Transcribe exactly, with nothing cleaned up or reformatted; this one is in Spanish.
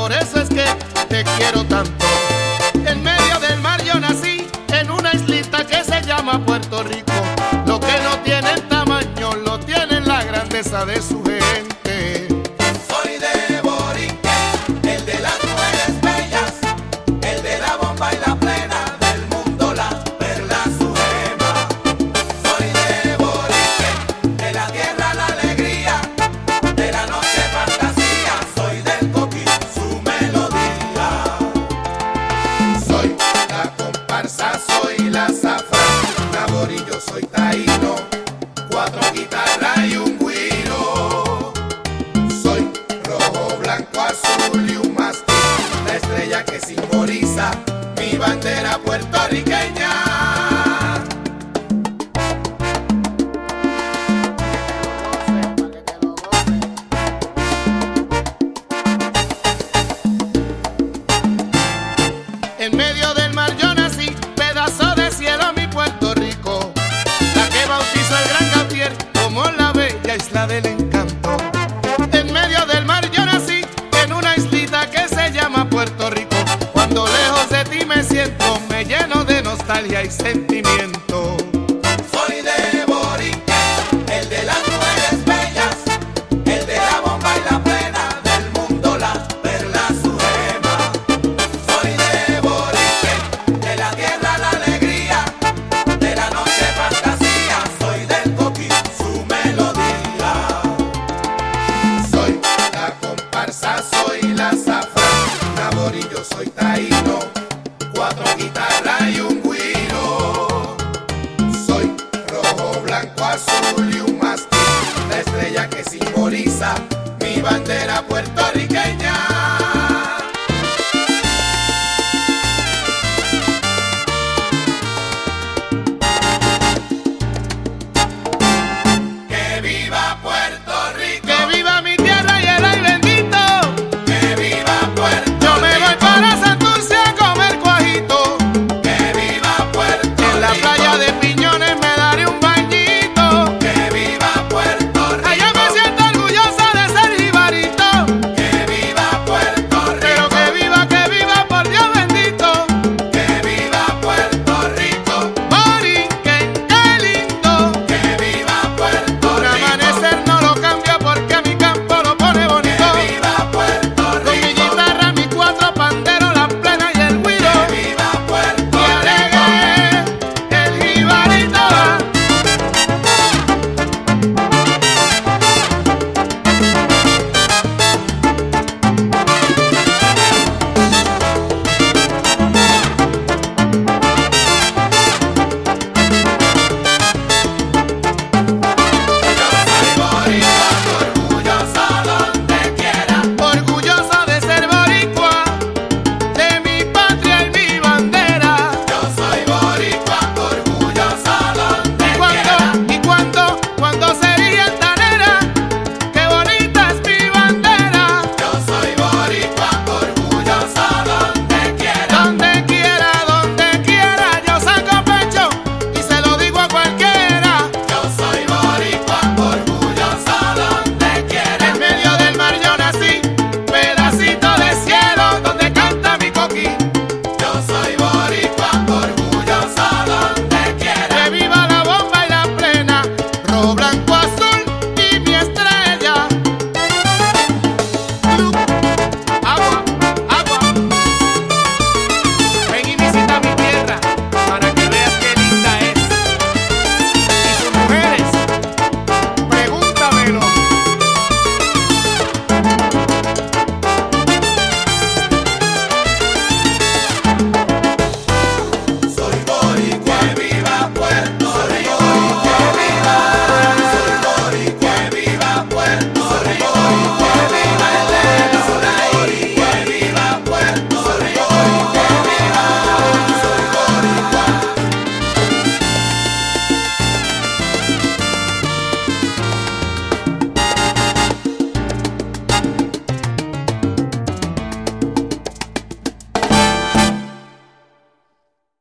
por eso es que te quiero tanto. En medio del mar yo nací, en una islita que se llama Puerto Rico. Lo que no tiene el tamaño, lo tiene la grandeza de su gente. Soy de Borinquen, el de las mujeres bellas, el de la bomba y la plena, del mundo la perla su gema. Soy de Borinquen, de la tierra la alegría, de la noche fantasía, soy del coquí su melodía. Soy la comparsa, soy la zafra, naborillo, soy taíno, cuatro guitarras y un güiro. Soy rojo, blanco, azul y un mastín, la estrella que simboliza mi bandera puertorriqueña. En medio del mar yo nací, pedazo de cielo mi Puerto Rico, la que bautizó el gran Gautier como la bella isla del encanto. En medio del mar yo nací, en una islita que se llama Puerto Rico. Cuando lejos de ti me siento, me lleno de nostalgia y sentimiento. Soy de Borinquen, el de las mujeres bellas, el de la bomba y la plena, del mundo la perla su gema. Soy de Borinquen, de la tierra la alegría, de la noche fantasía, soy del coquí su melodía. Soy la comparsa, soy la zafra, naborillo, soy taíno, cuatro guitarras y un güiro. Soy rojo, blanco, azul y un mastín, la estrella que simboliza mi bandera puertorriqueña.